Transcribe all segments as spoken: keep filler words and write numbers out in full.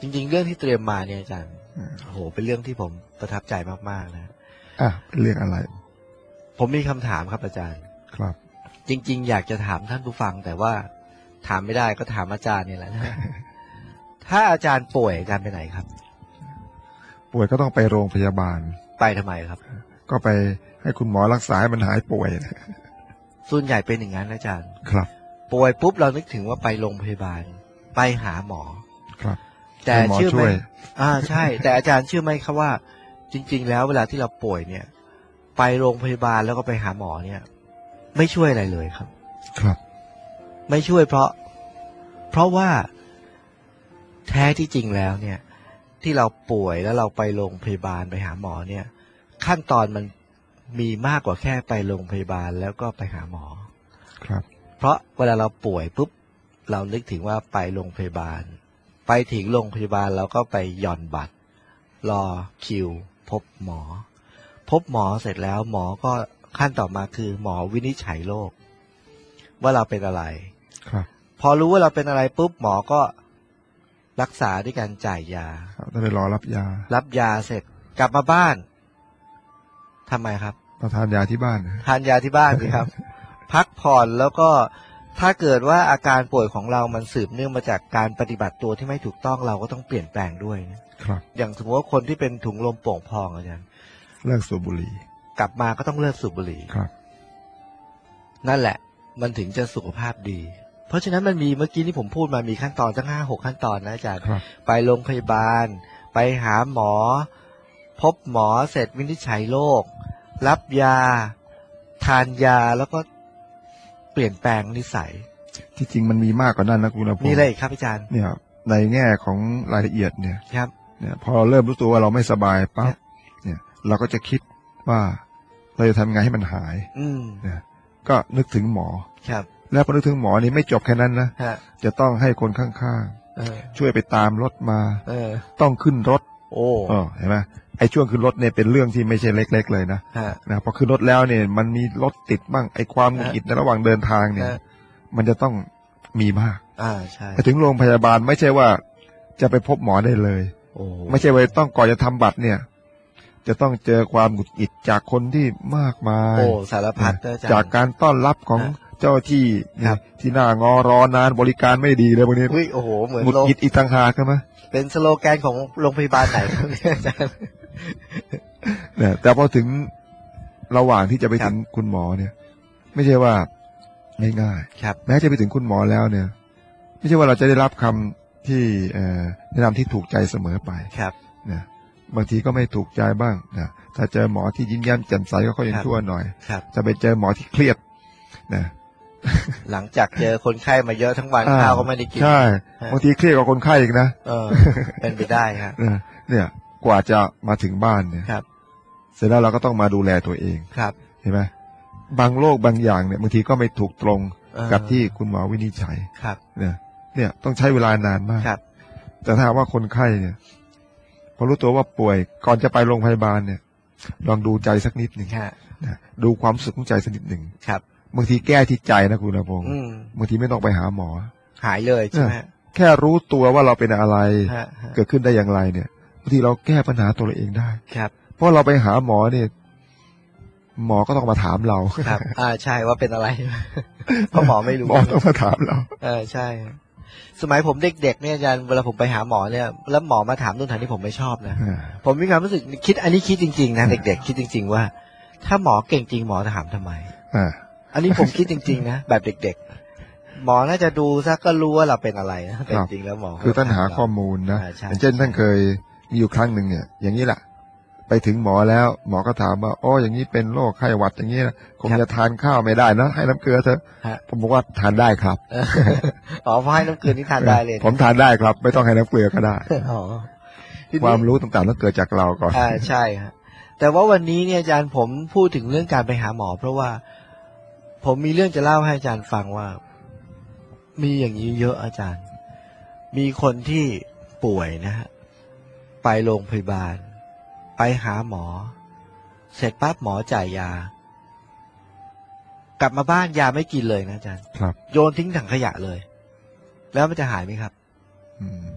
จริงๆเรื่องที่เตรียมมาเนี่ยอาจารย์โอ้โหเป็นเรื่องที่ผมประทับใจมากๆนะอ่ะเป็นเรื่องอะไรผมมีคำถามครับอาจารย์ครับจริงๆอยากจะถามท่านผู้ฟังแต่ว่าถามไม่ได้ก็ถามอาจารย์นี่แหละนะถ้าอาจารย์ป่วยอาจารย์ไปไหนครับป่วยก็ต้องไปโรงพยาบาลไปทำไมครับก็ไปให้คุณหมอรักษาให้มันหายป่วยส่วนใหญ่เป็นอย่างนั้นอาจารย์ครับป่วยปุ๊บเรานึกถึงว่าไปโรงพยาบาลไปหาหมอครับแต่เชื่อไหมอ่าใช่แต่อาจารย์เชื่อไหมครับว่าจริงๆแล้วเวลาที่เราป่วยเนี่ยไปโรงพยาบาลแล้วก็ไปหาหมอเนี่ยไม่ช่วยอะไรเลยครับครับไม่ช่วยเพราะเพราะว่าแท้ที่จริงแล้วเนี่ยที่เราป่วยแล้วเราไปโรงพยาบาลไปหาหมอเนี่ยขั้นตอนมันมีมากกว่าแค่ไปโรงพยาบาลแล้วก็ไปหาหมอครับเพราะเวลาเราป่วยปุ๊บเรานึกถึงว่าไปโรงพยาบาลไปถึงโรงพยาบาลเราก็ไปหย่อนบัตรรอคิวพบหมอพบหมอเสร็จแล้วหมอก็ขั้นต่อมาคือหมอวินิจฉัยโรคว่าเราเป็นอะไรครับพอรู้ว่าเราเป็นอะไรปุ๊บหมอก็รักษาด้วยการจ่ายยาต้องไปรอรับยารับยาเสร็จกลับมาบ้านทำไมครับมาทานยาที่บ้านทานยาที่บ้านสิครับ พักผ่อนแล้วก็ถ้าเกิดว่าอาการป่วยของเรามันสืบเนื่องมาจากการปฏิบัติตัวที่ไม่ถูกต้องเราก็ต้องเปลี่ยนแปลงด้วยนะครับอย่างสมมติว่าคนที่เป็นถุงลมโป่งพองอาจารย์เลิกสูบบุหรี่กลับมาก็ต้องเลิกสูบบุหรี่ครับนั่นแหละมันถึงจะสุขภาพดีเพราะฉะนั้นมันมีเมื่อกี้ที่ผมพูดมามีขั้นตอนตั้งห้าหกขั้นตอนนะอาจารย์ไปโรงพยาบาลไปหาหมอพบหมอเสร็จวินิจฉัยโรครับยาทานยาแล้วก็เปลี่ยนแปลงนิสัยที่จริงมันมีมากกว่านั้นนะคุณอาภพมีอะไรครับอาจารย์เนี่ยในแง่ของรายละเอียดเนี่ยครับเนี่ยพอเราเริ่มรู้ตัวว่าเราไม่สบายปั๊บเนี่ยเราก็จะคิดว่าเราจะทำไงให้มันหายอืมเนี่ยก็นึกถึงหมอครับแล้วพอนึกถึงหมอนี่ไม่จบแค่นั้นนะจะต้องให้คนข้างๆช่วยไปตามรถมาต้องขึ้นรถโอ้เห็นไหมไอ้ช่วงขึ้นรถเนี่ยเป็นเรื่องที่ไม่ใช่เล็กๆเลยนะนะพอขึ้นรถแล้วเนี่ยมันมีรถติดบ้างไอ้ความหงุดหงิดในระหว่างเดินทางเนี่ยมันจะต้องมีมากอ่าใช่ไปถึงโรงพยาบาลไม่ใช่ว่าจะไปพบหมอได้เลยโอ้ไม่ใช่ว่าต้องก่อนจะทำบัตรเนี่ยจะต้องเจอความหงุดหงิดจากคนที่มากมายโอ้สารพัดจากการต้อนรับของเจ้าที่ที่หน้างอรอนานบริการไม่ดีเลยพวกนี้โอ้โหเหมือนหงุดหงิดอีกต่างหากใช่ไหมเป็นสโลแกนของโรงพยาบาลไหนครับอาจารย์เนี่ยแต่พอถึงระหว่างที่จะไปถึงคุณหมอเนี่ยไม่ใช่ว่าง่ายๆแม้จะไปถึงคุณหมอแล้วเนี่ยไม่ใช่ว่าเราจะได้รับคำที่แนะนำที่ถูกใจเสมอไปนะบางทีก็ไม่ถูกใจบ้างนะถ้าเจอหมอที่ยิ้มแย้มแจ่มใสก็ค่อยยังชั่วหน่อยจะไปเจอหมอที่เครียดนะหลังจากเจอคนไข้มาเยอะทั้งวันข้าวก็ไม่ได้กินใช่บางทีเครียดกว่าคนไข้อีกนะเออเป็นไปได้ครับเนี่ยกว่าจะมาถึงบ้านเนี่ยเสร็จแล้วเราก็ต้องมาดูแลตัวเองครับเห็นไหมบางโรคบางอย่างเนี่ยบางทีก็ไม่ถูกตรงกับที่คุณหมอวินิจฉัยเนี่ยเนี่ยต้องใช้เวลานานมากแต่ถ้าว่าคนไข้เนี่ยพอรู้ตัวว่าป่วยก่อนจะไปโรงพยาบาลเนี่ยลองดูใจสักนิดหนึ่งดูความรู้สึกของใจสักนิดหนึ่งบางทีแก้ที่ใจนะคุณอาภพบางทีไม่ต้องไปหาหมอหายเลยใช่ไหมแค่รู้ตัวว่าเราเป็นอะไรเกิดขึ้นได้อย่างไรเนี่ยบางทีเราแก้ปัญหาตัวเราเองได้ครับเพราะเราไปหาหมอเนี่ยหมอก็ต้องมาถามเราครับอ่าใช่ว่าเป็นอะไรเพราะหมอไม่รู้หมอต้องมาถามเราเออใช่สมัยผมเด็กๆเนี่ยอาจารย์เวลาผมไปหาหมอเนี่ยแล้วหมอมาถามนู่นถามนี่ผมไม่ชอบนะผมมีความรู้สึกคิดอันนี้คิดจริงๆนะเด็กๆคิดจริงๆว่าถ้าหมอเก่งจริงหมอจะถามทำไมอันนี้ผมคิดจริงๆนะแบบเด็กๆหมอน่าจะดูซะก็รู้ว่าเราเป็นอะไรนะแต่จริงๆแล้วหมอคือท่านหาข้อมูลนะอย่างเช่นท่านเคยมีอยู่ครั้งหนึ่งเนี่ยอย่างนี้แหละไปถึงหมอแล้วหมอก็ถามว่าอ๋ออย่างนี้เป็นโรคไข้หวัดอย่างนี้นะคงจะทานข้าวไม่ได้นะให้น้ำเกลือเถอะผมบอกว่าทานได้ครับอ๋อพอให้น้ำเกลือนี่ทานได้เลยผมทานได้ครับไม่ต้องให้น้ำเกลือก็ได้ความรู้ต่างๆต้องเกิดจากเราก่อนอ่าใช่ครับแต่ว่าวันนี้เนี่ยอาจารย์ผมพูดถึงเรื่องการไปหาหมอเพราะว่าผมมีเรื่องจะเล่าให้อาจารย์ฟังว่ามีอย่างนี้เยอะอาจารย์มีคนที่ป่วยนะฮะไปโรงพยาบาลไปหาหมอเสร็จปั๊บหมอจ่ายยากลับมาบ้านยาไม่กินเลยนะอาจารย์ครับโยนทิ้งถังขยะเลยแล้วมันจะหายไหมครับอืม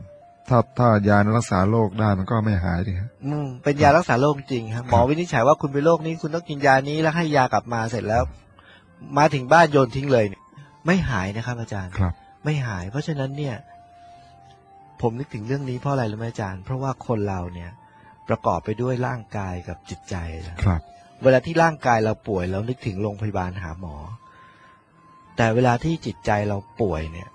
ถ้าถ้ายารักษาโรคได้มันก็ไม่หายดิครับอืมเป็นยารักษาโรคจริงครับหมอวินิจฉัยว่าคุณเป็นโรคนี้คุณต้องกินยานี้แล้วให้ยากลับมาเสร็จแล้วมาถึงบ้านโยนทิ้งเลยเนี่ยไม่หายนะครับอาจารย์ครับไม่หายเพราะฉะนั้นเนี่ยผมนึกถึงเรื่องนี้เพราะอะไรรู้ไหมอาจารย์เพราะว่าคนเราเนี่ยประกอบไปด้วยร่างกายกับจิตใจนะครับเวลาที่ร่างกายเราป่วยเรานึกถึงโรงพยาบาลหาหมอแต่เวลาที่จิตใจเราป่วยเนี่ย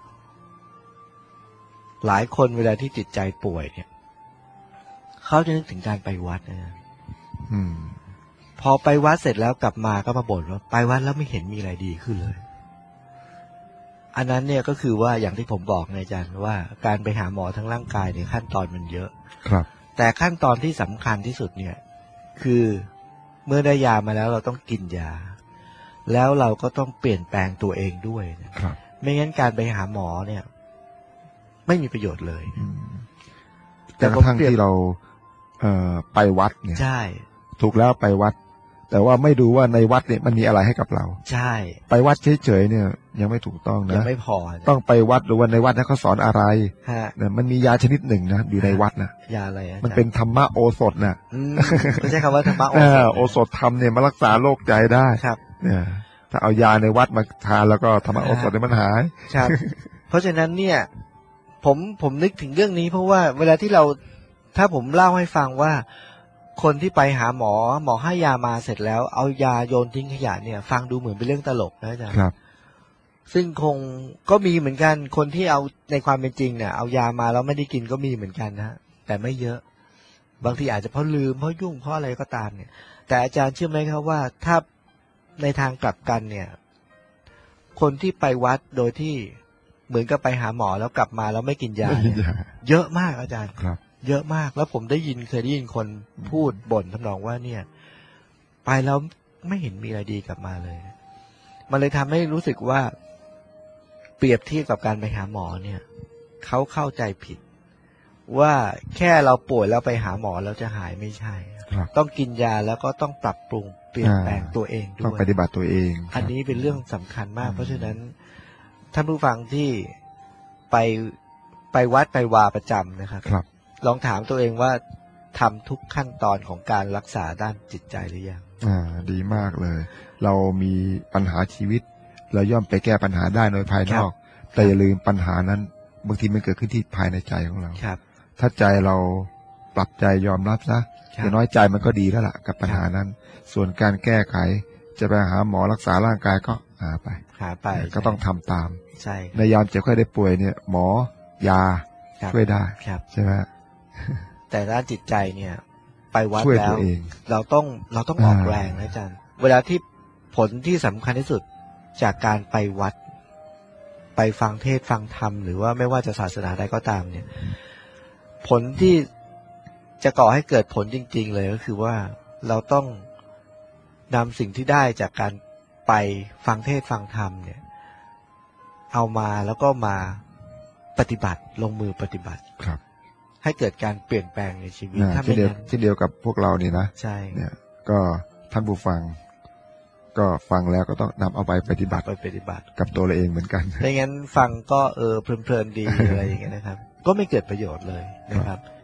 หลายคนเวลาที่จิตใจป่วยเนี่ยเขาจะนึกถึงการไปวัดนะอืมพอไปวัดเสร็จแล้วกลับมาก็มาบ่นว่าไปวัดแล้วไม่เห็นมีอะไรดีขึ้นเลยอันนั้นเนี่ยก็คือว่าอย่างที่ผมบอกไงอาจารย์ว่าการไปหาหมอทั้งร่างกายเนี่ยขั้นตอนมันเยอะครับแต่ขั้นตอนที่สำคัญที่สุดเนี่ยคือเมื่อได้ยามาแล้วเราต้องกินยาแล้วเราก็ต้องเปลี่ยนแปลงตัวเองด้วยครับไม่งั้นการไปหาหมอเนี่ยไม่มีประโยชน์เลยแต่กระทั่งที่เราเอ่อไปวัดเนี่ยใช่ถูกแล้วไปวัดแต่ว่าไม่ดูว่าในวัดเนี่ยมันมีอะไรให้กับเราใช่ไปวัดเฉยๆเนี่ยยังไม่ถูกต้องนะยังไม่พอต้องไปวัดดูว่าในวัดนั้นเขาสอนอะไรเนี่ยมันมียาชนิดหนึ่งนะอยู่ในวัดนะยาอะไรมันเป็นธรรมะโอสถนะไม่ใช่คำว่าธรรมะโอสถโอสถธรรมเนี่ยมารักษาโรคใจได้ครับเนี่ยถ้าเอายาในวัดมาทานแล้วก็ธรรมะโอสถเนี่ยมันหายครับเพราะฉะนั้นเนี่ยผมผมนึกถึงเรื่องนี้เพราะว่าเวลาที่เราถ้าผมเล่าให้ฟังว่าคนที่ไปหาหมอหมอให้ยามาเสร็จแล้วเอายาโยนทิ้งขยะเนี่ยฟังดูเหมือนเป็นเรื่องตลกนะอาจารย์ครับซึ่งคงก็มีเหมือนกันคนที่เอาในความเป็นจริงเนี่ยเอายามาแล้วไม่ได้กินก็มีเหมือนกันนะแต่ไม่เยอะบางทีอาจจะเพราะลืมเพราะยุ่งเพราะอะไรก็ตามเนี่ยแต่อาจารย์เชื่อไหมครับว่าถ้าในทางกลับกันเนี่ยคนที่ไปวัดโดยที่เหมือนกับไปหาหมอแล้วกลับมาแล้วไม่กินยาเยอะมากอาจารย์ครับเยอะมากแล้วผมได้ยินเคยได้ยินคนพูดบ่นทำนองว่าเนี่ยไปแล้วไม่เห็นมีอะไรดีกลับมาเลยมันเลยทำให้รู้สึกว่าเปรียบเทียบกับการไปหาหมอเนี่ยเขาเข้าใจผิดว่าแค่เราป่วยแล้วไปหาหมอแล้วจะหายไม่ใช่ต้องกินยาแล้วก็ต้องปรับปรุงเปลี่ยนแปลงตัวเองด้วยต้องปฏิบัติตัวเองอันนี้เป็นเรื่องสำคัญมากเพราะฉะนั้นท่านผู้ฟังที่ไปไปวัดไปวาประจำนะครับลองถามตัวเองว่าทำทุกขั้นตอนของการรักษาด้านจิตใจหรือยังอ่าดีมากเลยเรามีปัญหาชีวิตเราย่อมไปแก้ปัญหาได้โดยภายนอกแต่อย่าลืมปัญหานั้นบางทีมันเกิดขึ้นที่ภายในใจของเราถ้าใจเราปรับใจยอมรับซะอย่างน้อยใจมันก็ดีแล้วล่ะกับปัญหานั้นส่วนการแก้ไขจะไปหาหมอรักษาร่างกายก็หาไปหาไปก็ต้องทำตามใช่ในยามเจ็บไข้ได้ป่วยเนี่ยหมอยาช่วยได้ใช่ไหมแต่ด้านจิตใจเนี่ยไปวัดแล้วเองเราต้องเราต้องออกแรงนะอาจารย์เวลาที่ผลที่สำคัญที่สุดจากการไปวัดไปฟังเทศฟังธรรมหรือว่าไม่ว่าจะศาสนาใดก็ตามเนี่ยผลที่จะก่อให้เกิดผลจริงๆเลยก็คือว่าเราต้องนำสิ่งที่ได้จากการไปฟังเทศฟังธรรมเนี่ยเอามาแล้วก็มาปฏิบัติลงมือปฏิบัติครับให้เกิดการเปลี่ยนแปลงในชีวิตถ้าไม่งั้นเช่นเดียวกับพวกเรานี่นะใช่เนี่ยก็ท่านผู้ฟังก็ฟังแล้วก็ต้องนำเอาไปปฏิบัติไปปฏิบัติกับตัวเราเองเหมือนกันไม่งั้นฟังก็เออเพลินๆดีอะไรอย่างเงี้ยนะครับก็ไม่เกิดประโยชน์เลยนะครับ